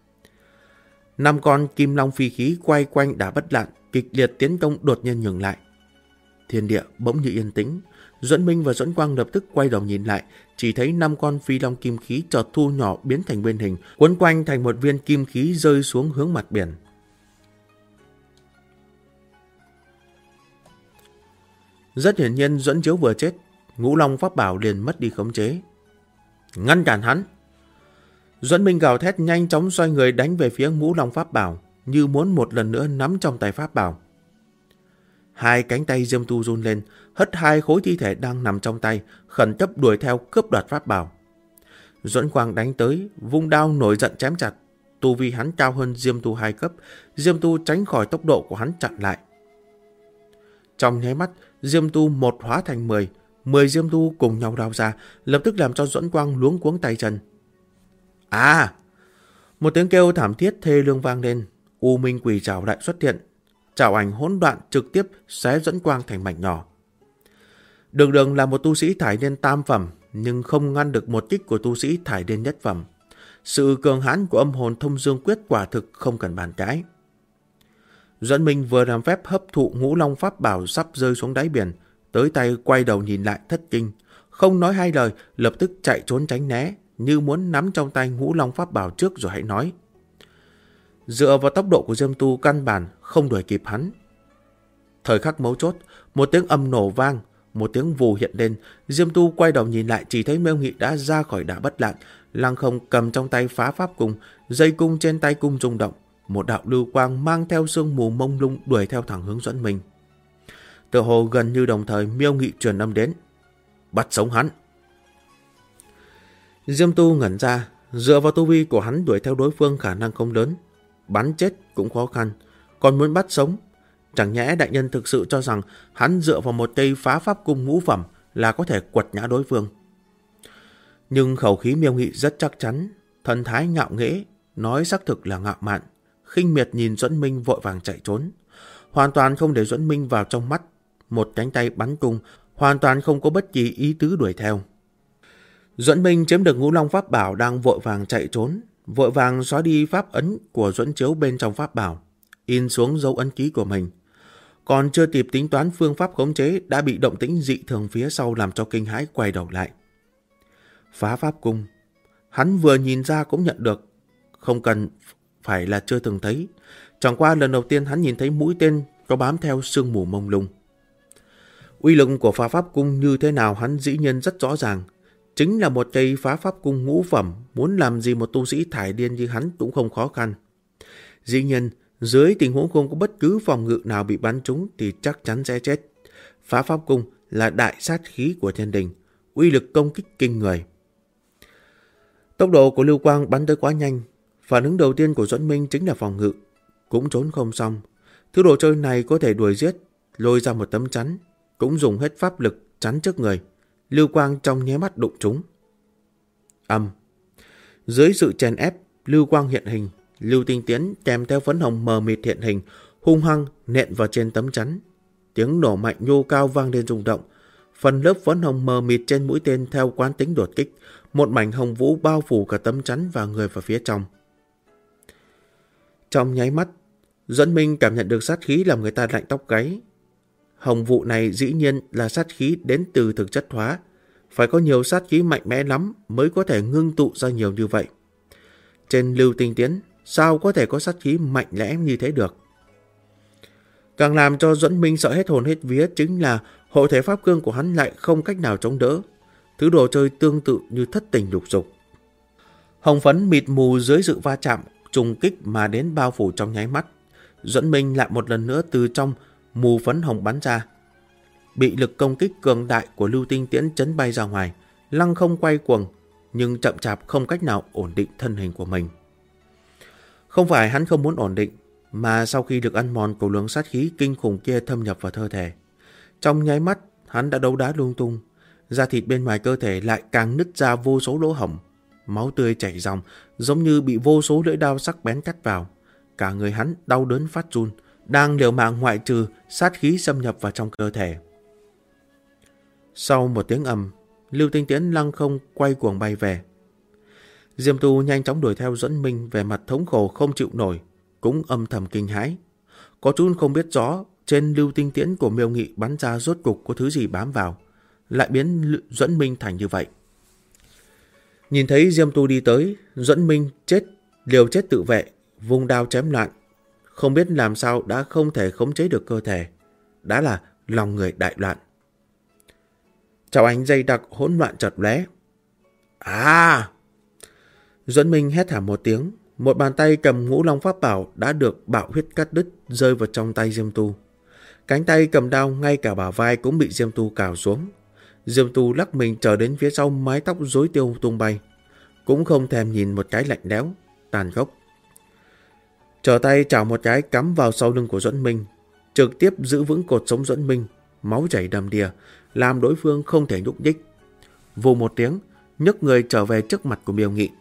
5 con kim long phi khí quay quanh đã bất lạn, kịch liệt tiến công đột nhiên ngừng lại. Thiên địa bỗng như yên tĩnh. Duẫn Minh và Duẫn Quang lập tức quay đầu nhìn lại, chỉ thấy 5 con phi long kim khí chợt thu nhỏ biến thành nguyên hình, quấn quanh thành một viên kim khí rơi xuống hướng mặt biển. Rất hiển nhiên Duẫn Chiếu vừa chết, Ngũ Long pháp bảo liền mất đi khống chế. Ngăn cản hắn! Duẫn Minh gào thét nhanh chóng xoay người đánh về phía Ngũ Long pháp bảo, như muốn một lần nữa nắm trong tay pháp bảo. 2 cánh tay Diêm Tu run lên, hất 2 khối thi thể đang nằm trong tay, khẩn cấp đuổi theo cướp đoạt pháp bảo. Duẫn Quang đánh tới, vung đao nổi giận chém chặt. Tu vi hắn cao hơn Diêm Tu 2 cấp, Diêm Tu tránh khỏi tốc độ của hắn chặn lại. Trong nháy mắt, Diêm Tu một hóa thành 10, 10 Diêm Tu cùng nhau đao ra, lập tức làm cho Duẫn Quang luống cuống tay chân. Một tiếng kêu thảm thiết thê lương vang lên, U Minh Quỷ Trảo lại xuất hiện. Trảo ảnh hỗn loạn trực tiếp xé Duẫn Quang thành mảnh nhỏ. Đường Đường là một tu sĩ thải niên tam phẩm, nhưng không ngăn được một kích của tu sĩ thải niên nhất phẩm. Sự cường hãn của âm hồn thông dương quyết quả thực không cần bàn cãi. Duẫn Minh vừa làm phép hấp thụ Ngũ Long pháp bảo sắp rơi xuống đáy biển, tới tay quay đầu nhìn lại thất kinh, không nói hai lời, lập tức chạy trốn tránh né, như muốn nắm trong tay Ngũ Long pháp bảo trước rồi hãy nói. Dựa vào tốc độ của Diêm Tu căn bản không đuổi kịp hắn. Thời khắc mấu chốt, một tiếng âm nổ vang, một tiếng vù hiện lên. Diêm Tu quay đầu nhìn lại, chỉ thấy Miêu Nghị đã ra khỏi Đả Bất Lạn, lăng không cầm trong tay phá pháp cung, dây cung trên tay cung rung động, một đạo lưu quang mang theo sương mù mông lung đuổi theo thẳng hướng Duẫn Minh. Tựa hồ gần như đồng thời, Miêu Nghị truyền âm đến: bắt sống hắn. Diêm Tu ngẩn ra, dựa vào tu vi của hắn đuổi theo đối phương khả năng không lớn, bắn chết cũng khó khăn, còn muốn bắt sống. Chẳng nhẽ đại nhân thực sự cho rằng hắn dựa vào một cây phá pháp cung ngũ phẩm là có thể quật ngã đối phương. Nhưng khẩu khí Miêu Nghị rất chắc chắn, thần thái ngạo nghễ, nói xác thực là ngạo mạn, khinh miệt nhìn Duẫn Minh vội vàng chạy trốn, hoàn toàn không để Duẫn Minh vào trong mắt, một cánh tay bắn cung, hoàn toàn không có bất kỳ ý tứ đuổi theo. Duẫn Minh chiếm được Ngũ Long pháp bảo đang vội vàng chạy trốn, vội vàng xóa đi pháp ấn của Duẫn Chiếu bên trong pháp bảo, in xuống dấu ấn ký của mình. Còn chưa kịp tính toán phương pháp khống chế đã bị động tĩnh dị thường phía sau làm cho kinh hãi quay đầu lại. Phá pháp cung, hắn vừa nhìn ra cũng nhận được, không cần phải là chưa từng thấy. Chẳng qua lần đầu tiên hắn nhìn thấy mũi tên có bám theo sương mù mông lung. Uy lực của phá pháp cung như thế nào hắn dĩ nhiên rất rõ ràng. Chính là một cây phá pháp cung ngũ phẩm, muốn làm gì một tu sĩ thải điên như hắn cũng không khó khăn. Dĩ nhiên, dưới tình huống không có bất cứ phòng ngự nào bị bắn trúng thì chắc chắn sẽ chết. Phá pháp cung là đại sát khí của thiên đình, uy lực công kích kinh người. Tốc độ của lưu quang bắn tới quá nhanh, phản ứng đầu tiên của Duẫn Minh chính là phòng ngự, cũng trốn không xong. Thứ đồ chơi này có thể đuổi giết, lôi ra một tấm chắn, cũng dùng hết pháp lực chắn trước người. Lưu quang trong nháy mắt đụng trúng. Dưới sự chèn ép, lưu quang hiện hình, lưu tinh tiễn kèm theo phấn hồng mờ mịt hiện hình, hung hăng nện vào trên tấm chắn. Tiếng nổ mạnh nhô cao vang lên rung động. Phần lớp phấn hồng mờ mịt trên mũi tên theo quán tính đột kích, một mảnh hồng vũ bao phủ cả tấm chắn và người vào phía trong. Trong nháy mắt, Duẫn Minh cảm nhận được sát khí làm người ta lạnh tóc gáy. Hồng vụ này dĩ nhiên là sát khí đến từ thực chất hóa, phải có nhiều sát khí mạnh mẽ lắm mới có thể ngưng tụ ra nhiều như vậy. Trên lưu tinh tiễn, sao có thể có sát khí mạnh mẽ như thế được? Càng làm cho Duẫn Minh sợ hết hồn hết vía chính là hộ thể pháp cương của hắn lại không cách nào chống đỡ. Thứ đồ chơi tương tự như thất tình lục dục. Hồng phấn mịt mù dưới sự va chạm, trùng kích mà đến bao phủ trong nháy mắt. Duẫn Minh lại một lần nữa từ trong mù phấn hồng bắn ra. Bị lực công kích cường đại của lưu tinh tiễn chấn bay ra ngoài, lăng không quay cuồng, nhưng chậm chạp không cách nào ổn định thân hình của mình. Không phải hắn không muốn ổn định, mà sau khi được ăn mòn của luồng sát khí kinh khủng kia thâm nhập vào cơ thể, trong nháy mắt hắn đã đấu đá lung tung, da thịt bên ngoài cơ thể lại càng nứt ra vô số lỗ hổng, máu tươi chảy ròng giống như bị vô số lưỡi dao sắc bén cắt vào. Cả người hắn đau đớn phát run, đang liều mạng ngoại trừ sát khí xâm nhập vào trong cơ thể. Sau một tiếng ầm, lưu tinh tiễn lăng không quay cuồng bay về. Diêm Tu nhanh chóng đuổi theo Duẫn Minh, về mặt thống khổ không chịu nổi, cũng âm thầm kinh hãi. Có chút không biết rõ trên lưu tinh tiễn của Miêu Nghị bắn ra rốt cục có thứ gì bám vào, lại biến Duẫn Minh thành như vậy. Nhìn thấy Diêm Tu đi tới, Duẫn Minh liều chết tự vệ, vùng đao chém loạn, không biết làm sao đã không thể khống chế được cơ thể, đã là lòng người đại loạn. Chảo ánh dây đặc hỗn loạn chợt lóe. Duẫn Minh hét thảm một tiếng, một bàn tay cầm Ngũ Long pháp bảo đã được bạo huyết cắt đứt rơi vào trong tay Diêm Tu. Cánh tay cầm đao ngay cả bả vai cũng bị Diêm Tu cào xuống. Diêm Tu lắc mình trở đến phía sau, mái tóc rối tiêu tung bay, cũng không thèm nhìn một cái lạnh lẽo, tàn khốc. Trở tay chảo một cái cắm vào sau lưng của Duẫn Minh, trực tiếp giữ vững cột sống Duẫn Minh, máu chảy đầm đìa, làm đối phương không thể nhúc nhích. Vù một tiếng, nhấc người trở về trước mặt của Miêu Nghị.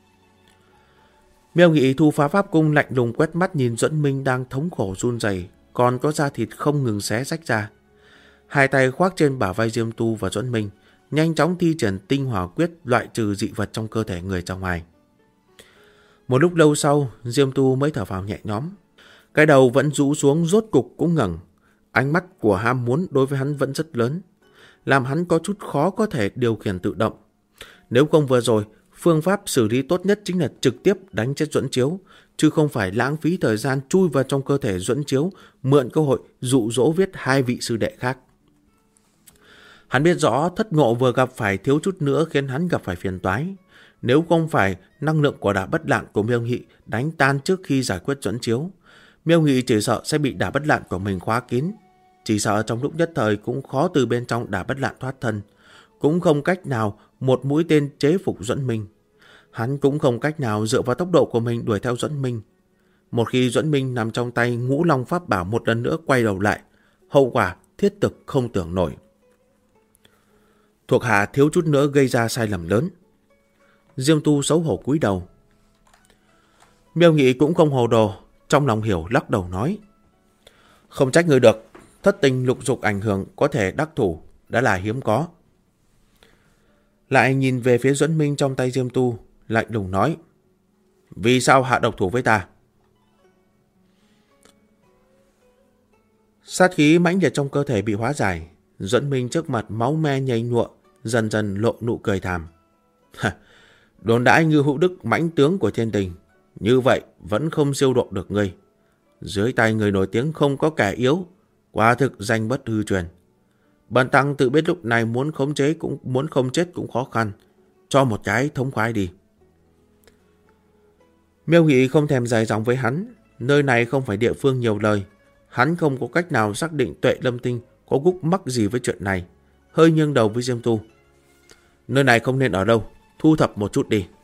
Miêu Nghị thu phá pháp cung lạnh lùng quét mắt nhìn Duẫn Minh đang thống khổ run rẩy, còn có da thịt không ngừng xé rách ra. Hai tay khoác trên bả vai Diêm Tu và Duẫn Minh, nhanh chóng thi triển tinh hỏa quyết loại trừ dị vật trong cơ thể người ra ngoài. Một lúc lâu sau, Diêm Tu mới thở phào nhẹ nhõm. Cái đầu vẫn rũ xuống rốt cục cũng ngẩng. Ánh mắt của ham muốn đối với hắn vẫn rất lớn, làm hắn có chút khó có thể điều khiển tự động. Nếu không vừa rồi, phương pháp xử lý tốt nhất chính là trực tiếp đánh chết Duẫn Chiếu, chứ không phải lãng phí thời gian chui vào trong cơ thể Duẫn Chiếu, mượn cơ hội dụ dỗ viết hai vị sư đệ khác. Hắn biết rõ Thất Ngộ vừa gặp phải thiếu chút nữa khiến hắn gặp phải phiền toái. Nếu không phải năng lượng của đả bất lạn của Miêu Nghị đánh tan trước khi giải quyết Duẫn Chiếu, Miêu Nghị chỉ sợ sẽ bị đả bất lạn của mình khóa kín. Chỉ sợ trong lúc nhất thời cũng khó từ bên trong đả bất lạn thoát thân, cũng không cách nào một mũi tên chế phục Duẫn Minh. Hắn cũng không cách nào dựa vào tốc độ của mình đuổi theo Duẫn Minh. Một khi Duẫn Minh nằm trong tay Ngũ Long pháp bảo một lần nữa quay đầu lại, hậu quả thiết thực không tưởng nổi. Thuộc hạ thiếu chút nữa gây ra sai lầm lớn. Diêm Tu xấu hổ cúi đầu. Miêu Nghị cũng không hồ đồ, trong lòng hiểu lắc đầu nói: không trách người được, thất tình lục dục ảnh hưởng có thể đắc thủ đã là hiếm có. Lại nhìn về phía Duẫn Minh trong tay Diêm Tu, lạnh lùng nói: Vì sao hạ độc thủ với ta? Sát khí mãnh liệt trong cơ thể bị hóa giải. Duẫn Minh trước mặt máu me nhầy nhụa, dần dần lộ nụ cười thảm. Đồn đãi Ngưu Hữu Đức mãnh tướng của thiên đình, như vậy vẫn không siêu độ được ngươi. Dưới tay người nổi tiếng không có kẻ yếu, quả thực danh bất hư truyền. Bần tăng tự biết lúc này muốn không chết cũng khó khăn, cho một cái thống khoái đi. Miêu Nghị không thèm dài dòng với hắn, nơi này không phải địa phương nhiều lời, hắn không có cách nào xác định Tuệ Lâm Tinh có gúc mắc gì với chuyện này, hơi nghiêng đầu với Diêm Tu. Nơi này không nên ở đâu, thu thập một chút đi.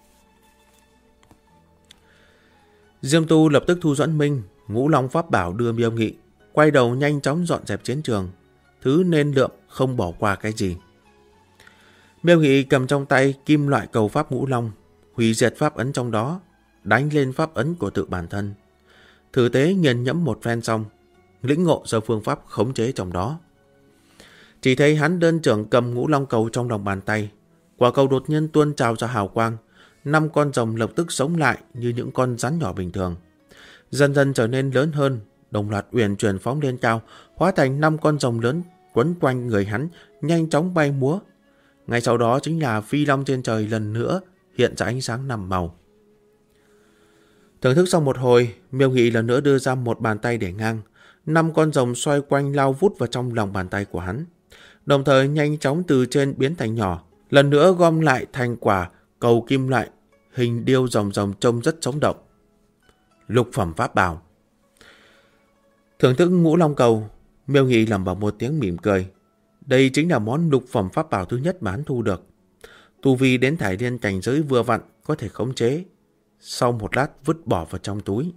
Diêm Tu lập tức thu Duẫn Minh, Ngũ Long pháp bảo đưa Miêu Nghị, quay đầu nhanh chóng dọn dẹp chiến trường, thứ nên lượng không bỏ qua cái gì. Miêu Nghị cầm trong tay kim loại cầu pháp Ngũ Long, hủy diệt pháp ấn trong đó, đánh lên pháp ấn của tự bản thân. Thử tế nghiền nhẫm một phen xong, lĩnh ngộ ra phương pháp khống chế trong đó. Chỉ thấy hắn đơn trưởng cầm Ngũ Long cầu trong lòng bàn tay, quả cầu đột nhiên tuôn trào ra hào quang, 5 con rồng lập tức sống lại như những con rắn nhỏ bình thường, dần dần trở nên lớn hơn, đồng loạt uyển chuyển phóng lên cao, hóa thành 5 con rồng lớn quấn quanh người hắn, nhanh chóng bay múa. Ngay sau đó chính là phi long trên trời lần nữa hiện ra ánh sáng 5 màu. Thưởng thức xong một hồi, Miêu Nghị lần nữa đưa ra một bàn tay để ngang, 5 con rồng xoay quanh lao vút vào trong lòng bàn tay của hắn, đồng thời nhanh chóng từ trên biến thành nhỏ, lần nữa gom lại thành quả cầu kim loại, hình điêu rồng rồng trông rất sống động. Lục phẩm pháp bảo. Thưởng thức Ngũ Long cầu, Miêu Nghị lẩm bẩm một tiếng mỉm cười. Đây chính là món lục phẩm pháp bảo thứ nhất mà hắn thu được. Tu vi đến Thải Liên cảnh giới vừa vặn có thể khống chế. Sau một lát vứt bỏ vào trong túi.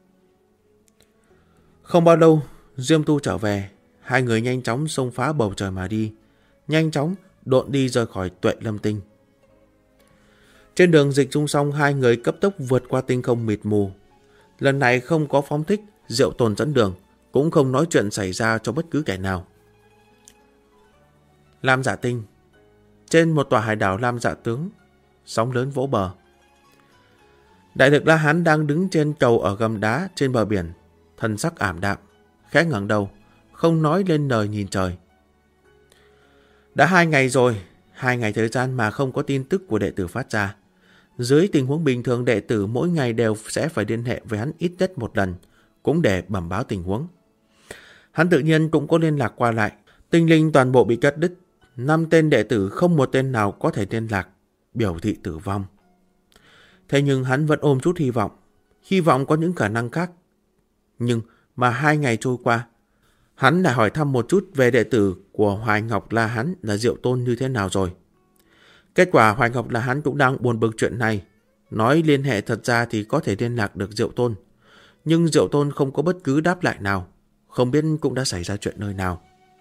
Không bao lâu, Diêm Tu trở về, hai người nhanh chóng xông phá bầu trời mà đi, nhanh chóng độn đi rời khỏi Tuệ Lâm Tinh. Trên đường dịch dung xong, hai người cấp tốc vượt qua tinh không mịt mù. Lần này không có phóng thích, Diệu Tôn dẫn đường, cũng không nói chuyện xảy ra cho bất cứ kẻ nào. Lam Dạ Tinh. Trên một tòa hải đảo Lam Dạ Tướng, sóng lớn vỗ bờ. Đại lực La Hán đang đứng trên cầu ở gầm đá trên bờ biển, thần sắc ảm đạm, khẽ ngẩng đầu, không nói lên lời nhìn trời. Đã 2 ngày rồi, 2 ngày thời gian mà không có tin tức của đệ tử phát ra. Dưới tình huống bình thường, đệ tử mỗi ngày đều sẽ phải liên hệ với hắn ít nhất một lần, cũng để bẩm báo tình huống. Hắn tự nhiên cũng có liên lạc qua lại, tinh linh toàn bộ bị cắt đứt, 5 tên đệ tử không một tên nào có thể liên lạc, biểu thị tử vong. Thế nhưng hắn vẫn ôm chút hy vọng có những khả năng khác. Nhưng mà 2 ngày trôi qua, hắn lại hỏi thăm một chút về đệ tử của Hoài Ngọc La Hán là Diệu Tôn như thế nào rồi. Kết quả Hoài Ngọc La Hán cũng đang buồn bực chuyện này, nói liên hệ thật ra thì có thể liên lạc được Diệu Tôn, nhưng Diệu Tôn không có bất cứ đáp lại nào, không biết cũng đã xảy ra chuyện nơi nào.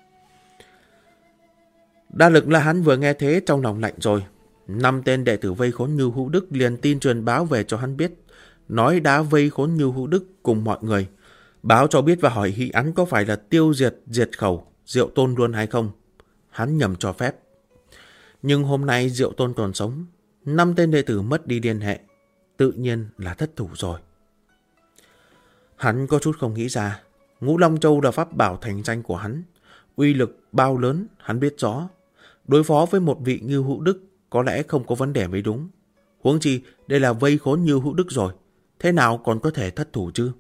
Đa lực La Hán vừa nghe thế trong lòng lạnh rồi. 5 tên đệ tử vây khốn Như Hữu Đức liền tin truyền báo về cho hắn biết, nói đã vây khốn Như Hữu Đức cùng mọi người, báo cho biết và hỏi Hy Án có phải là tiêu diệt khẩu Diệu Tôn luôn hay không. Hắn nhầm cho phép. Nhưng hôm nay Diệu Tôn còn sống, 5 tên đệ tử mất đi liên hệ, tự nhiên là thất thủ rồi. Hắn có chút không nghĩ ra, Ngũ Long Châu là pháp bảo thành danh của hắn, uy lực bao lớn hắn biết rõ, đối phó với một vị Như Hữu Đức có lẽ không có vấn đề mới đúng. Huống chi đây là vây khốn Như Hữu Đức rồi, thế nào còn có thể thất thủ chứ?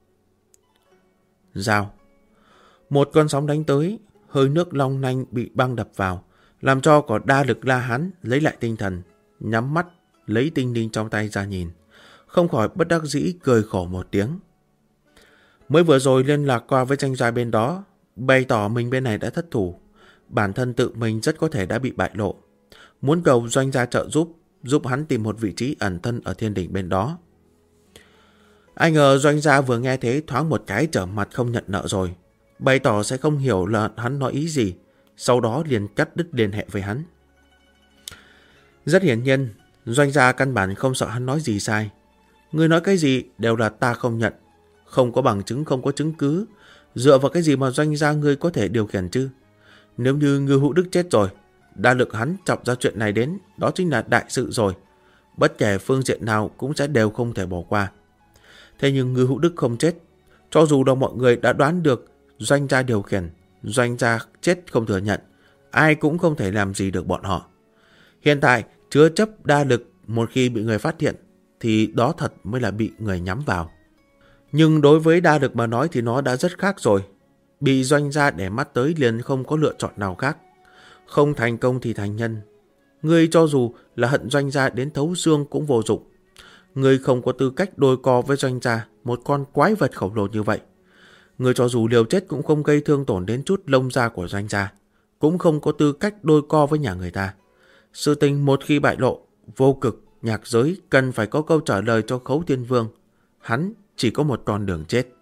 Rào. Một con sóng đánh tới, hơi nước long lanh bị băng đập vào, làm cho có đa lực La Hán lấy lại tinh thần, nhắm mắt lấy tinh linh trong tay ra nhìn, không khỏi bất đắc dĩ cười khổ một tiếng. Mới vừa rồi liên lạc qua với tranh gia bên đó, bày tỏ mình bên này đã thất thủ, bản thân tự mình rất có thể đã bị bại lộ, muốn cầu doanh gia trợ giúp hắn tìm một vị trí ẩn thân ở thiên đỉnh bên đó. Ai ngờ doanh gia vừa nghe thế thoáng một cái trở mặt không nhận nợ rồi, bày tỏ sẽ không hiểu là hắn nói ý gì, sau đó liền cắt đứt liên hệ với hắn. Rất hiển nhiên, doanh gia căn bản không sợ hắn nói gì sai. Người nói cái gì đều là ta không nhận, không có bằng chứng, không có chứng cứ, dựa vào cái gì mà doanh gia ngươi có thể điều khiển chứ? Nếu như Ngưu Hữu Đức chết rồi, đa lực hắn chọc ra chuyện này đến, đó chính là đại sự rồi. bất kể phương diện nào cũng sẽ đều không thể bỏ qua. Thế nhưng Ngư Hữu Đức không chết. Cho dù đó mọi người đã đoán được Doanh gia điều khiển, Doanh gia chết không thừa nhận, ai cũng không thể làm gì được bọn họ. Hiện tại, chứa chấp đa lực một khi bị người phát hiện, thì đó thật mới là bị người nhắm vào. Nhưng đối với đa lực mà nói thì nó đã rất khác rồi. Bị Doanh gia để mắt tới liền không có lựa chọn nào khác. Không thành công thì thành nhân. Ngươi cho dù là hận Doanh gia đến thấu xương cũng vô dụng. Ngươi không có tư cách đôi co với Doanh gia, một con quái vật khổng lồ như vậy. Ngươi cho dù liều chết cũng không gây thương tổn đến chút lông da của Doanh gia, cũng không có tư cách đôi co với nhà người ta. Sự tình một khi bại lộ, Vô Cực, Nhạc Giới cần phải có câu trả lời cho Khấu Thiên Vương. Hắn chỉ có một con đường chết.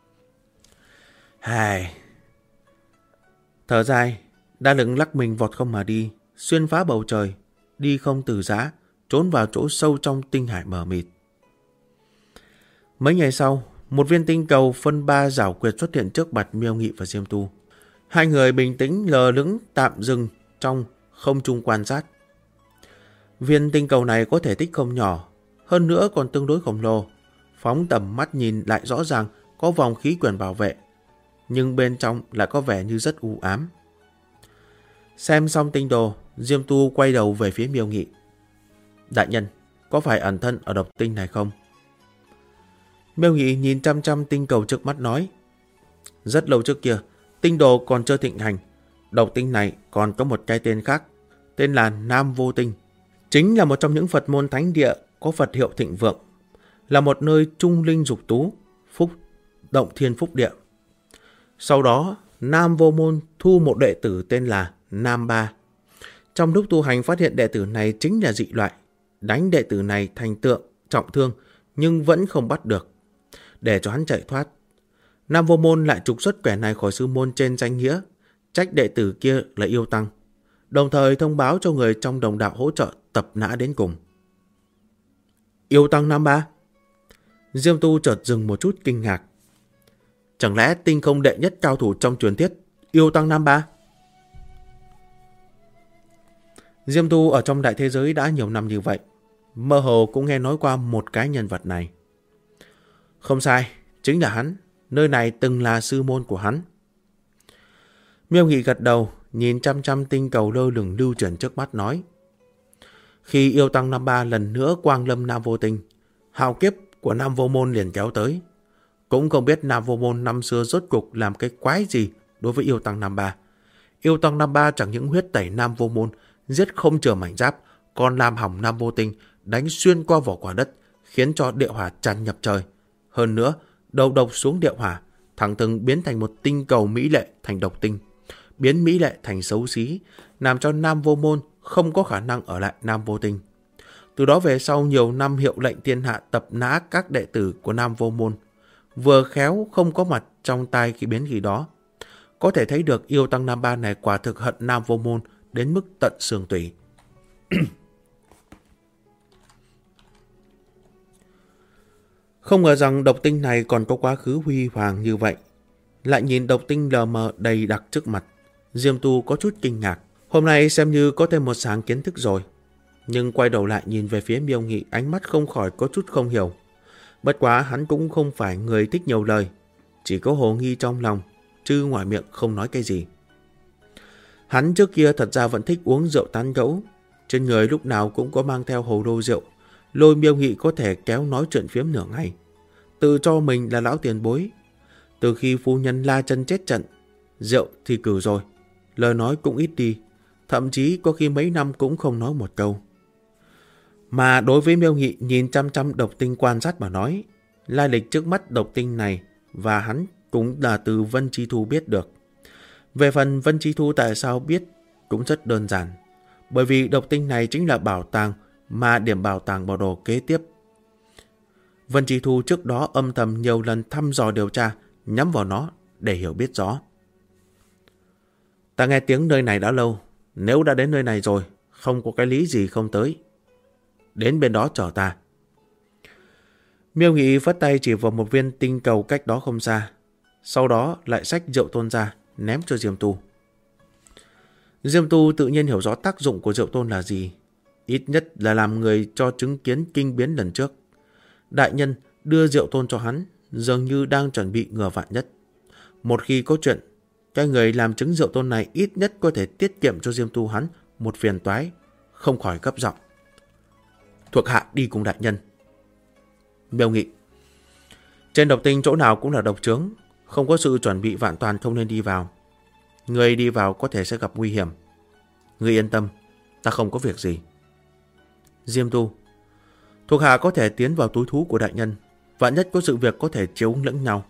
Hài. Thở dài, đa lực lắc mình vọt không mà đi, xuyên phá bầu trời, đi không từ giã, trốn vào chỗ sâu trong tinh hải mờ mịt. Mấy ngày sau, một viên tinh cầu phân ba giảo quyệt xuất hiện trước mặt Miêu Nghị và Diêm Tu. Hai người bình tĩnh lờ lững tạm dừng trong không trung quan sát. Viên tinh cầu này có thể tích không nhỏ, hơn nữa còn tương đối khổng lồ. Phóng tầm mắt nhìn lại rõ ràng có vòng khí quyển bảo vệ, nhưng bên trong lại có vẻ như rất u ám. Xem xong tinh đồ, Diêm Tu quay đầu về phía Miêu Nghị. Đại nhân, có phải ẩn thân ở độc tinh này không? Miêu Nghị nhìn chăm chăm tinh cầu trước mắt nói. Rất lâu trước kia, tinh đồ còn chưa thịnh hành. Độc tinh này còn có một cái tên khác, tên là Nam Vô Tinh. Chính là một trong những Phật môn thánh địa có Phật hiệu thịnh vượng, là một nơi trung linh dục tú, phúc động thiên phúc địa. Sau đó, Nam Vô Môn thu một đệ tử tên là Nam Ba. Trong lúc tu hành phát hiện đệ tử này chính là dị loại, đánh đệ tử này thành tượng, trọng thương, nhưng vẫn không bắt được. Để cho hắn chạy thoát, Nam Vô Môn lại trục xuất kẻ này khỏi sư môn trên danh nghĩa, trách đệ tử kia là yêu tăng, đồng thời thông báo cho người trong đồng đạo hỗ trợ tập nã đến cùng. Yêu tăng Nam Ba? Diêm Tu chợt dừng một chút kinh ngạc. Chẳng lẽ tinh không đệ nhất cao thủ trong truyền thuyết yêu tăng Nam Ba? Diêm Tu ở trong đại thế giới đã nhiều năm như vậy, mơ hồ cũng nghe nói qua một cái nhân vật này. Không sai, chính là hắn. Nơi này từng là sư môn của hắn. Miêu Nghị gật đầu, nhìn chăm chăm tinh cầu lơ lửng lưu chuyển trước mắt nói. Khi yêu tăng Nam Ba lần nữa quang lâm Nam Vô Tinh, hào kiếp của Nam Vô Môn liền kéo tới. Cũng không biết Nam Vô Môn năm xưa rốt cuộc làm cái quái gì đối với yêu tăng Nam Ba. Yêu tăng Nam Ba chẳng những huyết tẩy Nam Vô Môn, giết không chừa mảnh giáp, còn làm hỏng Nam Vô Tinh, đánh xuyên qua vỏ quả đất, khiến cho địa hỏa tràn nhập trời. Hơn nữa, đầu độc xuống địa hỏa, thẳng thừng biến thành một tinh cầu mỹ lệ thành độc tinh, biến mỹ lệ thành xấu xí, làm cho Nam Vô Môn không có khả năng ở lại Nam Vô Tinh. Từ đó về sau nhiều năm hiệu lệnh thiên hạ tập nã các đệ tử của Nam Vô Môn, vừa khéo không có mặt trong tay khi biến khi đó. Có thể thấy được yêu tăng Nam Ba này quả thực hận Nam Vô Môn đến mức tận xương tủy. Không ngờ rằng độc tinh này còn có quá khứ huy hoàng như vậy. Lại nhìn độc tinh lờ mờ đầy đặc trước mặt, Diêm Tu có chút kinh ngạc. Hôm nay xem như có thêm một sáng kiến thức rồi. Nhưng quay đầu lại nhìn về phía Miêu Nghị, ánh mắt không khỏi có chút không hiểu. Bất quá hắn cũng không phải người thích nhiều lời, chỉ có hồ nghi trong lòng, chứ ngoài miệng không nói cái gì. Hắn trước kia thật ra vẫn thích uống rượu tán gẫu, trên người lúc nào cũng có mang theo hồ lô rượu, lôi Miêu Nghị có thể kéo nói chuyện phiếm nửa ngày, tự cho mình là lão tiền bối. Từ khi phu nhân La Chân chết trận, rượu thì cử rồi, lời nói cũng ít đi, thậm chí có khi mấy năm cũng không nói một câu. Mà đối với Miêu Nghị nhìn chăm chăm độc tinh quan sát mà nói, lai lịch trước mắt độc tinh này và hắn cũng là từ Vân Chi Thu biết được. Về phần Vân Chi Thu tại sao biết cũng rất đơn giản, bởi vì độc tinh này chính là bảo tàng mà điểm bảo tàng bảo đồ kế tiếp. Vân Chi Thu trước đó âm thầm nhiều lần thăm dò điều tra, nhắm vào nó để hiểu biết rõ. Ta nghe tiếng nơi này đã lâu, nếu đã đến nơi này rồi, không có cái lý gì không tới. Đến bên đó chờ ta. Miêu Nghị phất tay chỉ vào một viên tinh cầu cách đó không xa, sau đó lại xách rượu tôn ra, ném cho Diêm Tu. Diêm Tu tự nhiên hiểu rõ tác dụng của rượu tôn là gì. ít nhất là làm người cho chứng kiến kinh biến lần trước. Đại nhân đưa Diệu Tôn cho hắn, dường như đang chuẩn bị ngừa vạn nhất. Một khi có chuyện, cái người làm chứng Diệu Tôn này ít nhất có thể tiết kiệm cho Diêm Tu hắn một phiền toái, không khỏi gấp giọng. Thuộc hạ đi cùng đại nhân. Miêu Nghị: trên độc tinh chỗ nào cũng là độc trướng, không có sự chuẩn bị vạn toàn không nên đi vào. Người đi vào có thể sẽ gặp nguy hiểm. Người yên tâm, ta không có việc gì. Diêm Tu: thuộc hạ có thể tiến vào túi thú của đại nhân, vạn nhất có sự việc có thể chiếu lẫn nhau.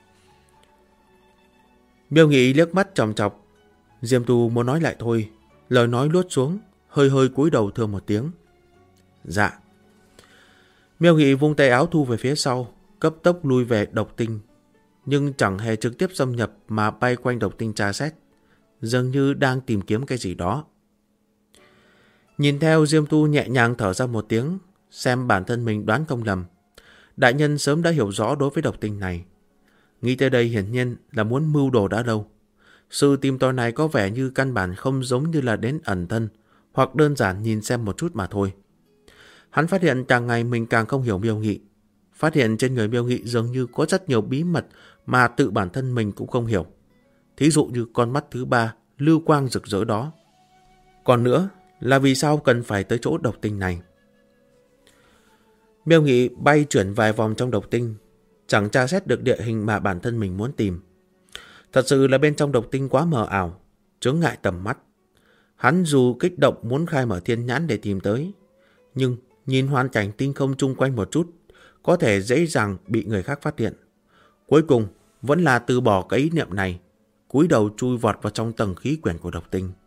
Miêu Nghị liếc mắt chòng chọc. Diêm Tu muốn nói lại thôi, lời nói luốt xuống, hơi hơi cúi đầu thưa một tiếng. Dạ. Miêu Nghị vung tay áo thu về phía sau, cấp tốc lui về độc tinh, nhưng chẳng hề trực tiếp xâm nhập mà bay quanh độc tinh tra xét, dường như đang tìm kiếm cái gì đó. Nhìn theo Diêm Tu nhẹ nhàng thở ra một tiếng, xem bản thân mình đoán không lầm. Đại nhân sớm đã hiểu rõ đối với độc tinh này. Nghĩ tới đây hiển nhiên là muốn mưu đồ đã lâu. Sự tìm tòi này có vẻ như căn bản không giống như là đến ẩn thân, hoặc đơn giản nhìn xem một chút mà thôi. Hắn phát hiện càng ngày mình càng không hiểu Miêu Nghị. Phát hiện trên người Miêu Nghị dường như có rất nhiều bí mật mà tự bản thân mình cũng không hiểu. Thí dụ như con mắt thứ ba, lưu quang rực rỡ đó. Còn nữa là vì sao cần phải tới chỗ độc tinh này. Miêu Nghị bay chuyển vài vòng trong độc tinh, chẳng tra xét được địa hình mà bản thân mình muốn tìm. Thật sự là bên trong độc tinh quá mờ ảo, chướng ngại tầm mắt. Hắn dù kích động muốn khai mở thiên nhãn để tìm tới, nhưng nhìn hoàn cảnh tinh không chung quanh một chút, có thể dễ dàng bị người khác phát hiện. Cuối cùng vẫn là từ bỏ cái ý niệm này, cúi đầu chui vọt vào trong tầng khí quyển của độc tinh.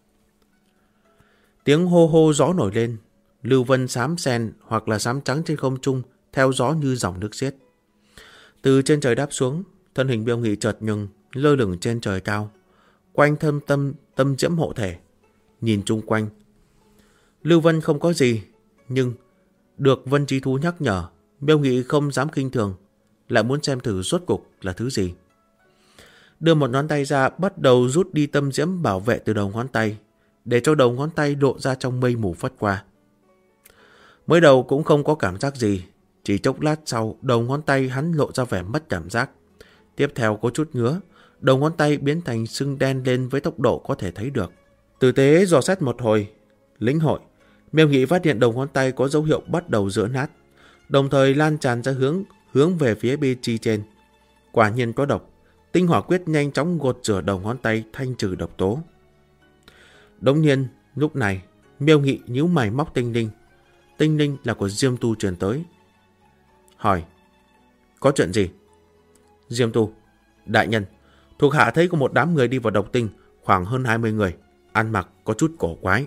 Tiếng hô hô gió nổi lên, lưu vân xám xen hoặc là xám trắng trên không trung theo gió như dòng nước xiết. Từ trên trời đáp xuống, thân hình Miêu Nghị chợt nhừng, lơ lửng trên trời cao, quanh tâm diễm hộ thể. Nhìn chung quanh, lưu vân không có gì, nhưng được Vân Chi Thú nhắc nhở, Miêu Nghị không dám khinh thường, lại muốn xem thử rốt cục là thứ gì. Đưa một ngón tay ra, bắt đầu rút đi tâm diễm bảo vệ từ đầu ngón tay, để cho đầu ngón tay lộ ra trong mây mù phất qua. Mới đầu cũng không có cảm giác gì, chỉ chốc lát sau, đầu ngón tay hắn lộ ra vẻ mất cảm giác. Tiếp theo có chút ngứa, đầu ngón tay biến thành sưng đen lên với tốc độ có thể thấy được. Tử tế dò xét một hồi, lĩnh hội, Miêu Nghị phát hiện đầu ngón tay có dấu hiệu bắt đầu rữa nát, đồng thời lan tràn ra hướng về phía bên chi trên. Quả nhiên có độc. Tinh hỏa quyết nhanh chóng gột rửa đầu ngón tay, thanh trừ độc tố. Đống nhiên, lúc này, Miêu Nghị nhíu mày móc tinh linh. Tinh linh là của Diêm Tu truyền tới. Hỏi, có chuyện gì? Diêm Tu: đại nhân, thuộc hạ thấy có một đám người đi vào độc tinh, khoảng hơn 20 người, ăn mặc có chút cổ quái.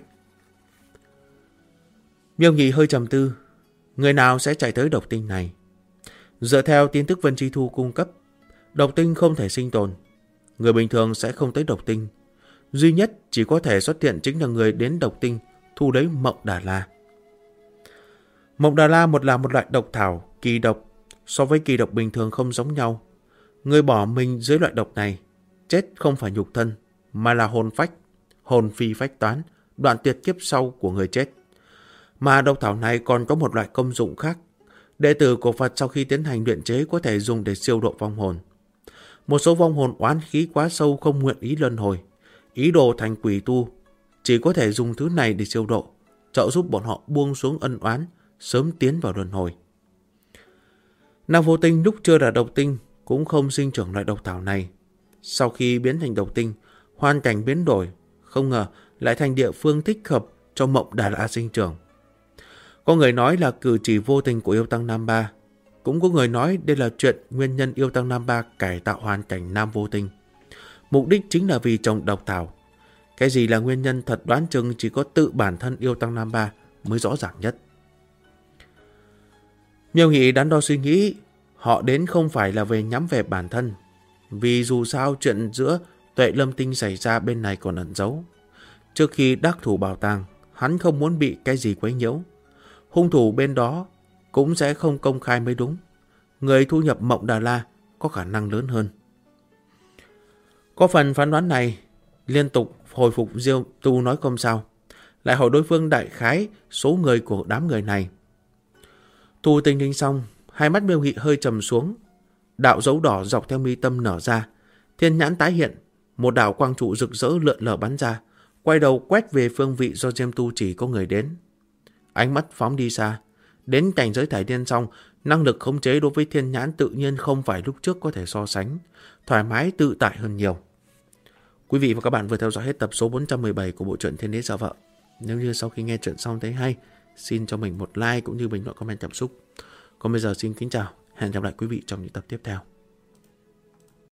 Miêu Nghị hơi trầm tư, người nào sẽ chạy tới độc tinh này? Dựa theo tin tức Vân Chi Thu cung cấp, độc tinh không thể sinh tồn, người bình thường sẽ không tới độc tinh. Duy nhất chỉ có thể xuất hiện chính là người đến độc tinh thu lấy Mộng Đà La. Mộng Đà La là một loại độc thảo, kỳ độc, so với kỳ độc bình thường không giống nhau. Người bỏ mình dưới loại độc này, chết không phải nhục thân, mà là hồn phách, hồn phi phách tán, đoạn tuyệt kiếp sau của người chết. Mà độc thảo này còn có một loại công dụng khác. Đệ tử của Phật sau khi tiến hành luyện chế có thể dùng để siêu độ vong hồn. Một số vong hồn oán khí quá sâu không nguyện ý luân hồi, ý đồ thành quỷ tu, chỉ có thể dùng thứ này để siêu độ, trợ giúp bọn họ buông xuống ân oán, sớm tiến vào luân hồi. Nam Vô Tinh lúc chưa là độc tinh cũng không sinh trưởng loại độc thảo này. Sau khi biến thành độc tinh, hoàn cảnh biến đổi, không ngờ lại thành địa phương thích hợp cho Mộng Đà La sinh trưởng. Có người nói là cử chỉ vô tình của yêu tăng Nam Ba, cũng có người nói đây là chuyện nguyên nhân yêu tăng Nam Ba cải tạo hoàn cảnh Nam Vô Tinh. Mục đích chính là vì trồng độc thảo. Cái gì là nguyên nhân thật đoán chừng chỉ có tự bản thân yêu tăng Nam Ba mới rõ ràng nhất. Miêu Nghị đắn đo suy nghĩ, họ đến không phải là nhắm về bản thân, vì dù sao chuyện giữa Tuệ Lâm Tinh xảy ra bên này còn ẩn giấu. Trước khi đắc thủ bảo tàng, hắn không muốn bị cái gì quấy nhiễu. Hung thủ bên đó cũng sẽ không công khai mới đúng. Người thu nhập Mộng Đà La có khả năng lớn hơn. Có phần phán đoán này liên tục hồi phục Diêm Tu nói không sao. lại hỏi đối phương đại khái số người của đám người này. Thu Tinh Linh xong, hai mắt Miêu Nghị hơi trầm xuống. Đạo dấu đỏ dọc theo mi tâm nở ra, thiên nhãn tái hiện, một đạo quang trụ rực rỡ lượn lờ bắn ra, quay đầu quét về phương vị do Diêm Tu chỉ có người đến. Ánh mắt phóng đi xa, đến cảnh giới thải điên xong, năng lực khống chế đối với thiên nhãn tự nhiên không phải lúc trước có thể so sánh, thoải mái tự tại hơn nhiều. Quý vị và các bạn vừa theo dõi hết tập số 417 của bộ truyện Thiên Đế Giả Vợ. Nếu như sau khi nghe truyện xong thấy hay, xin cho mình một like cũng như bình luận comment cảm xúc. Còn bây giờ xin kính chào, hẹn gặp lại quý vị trong những tập tiếp theo.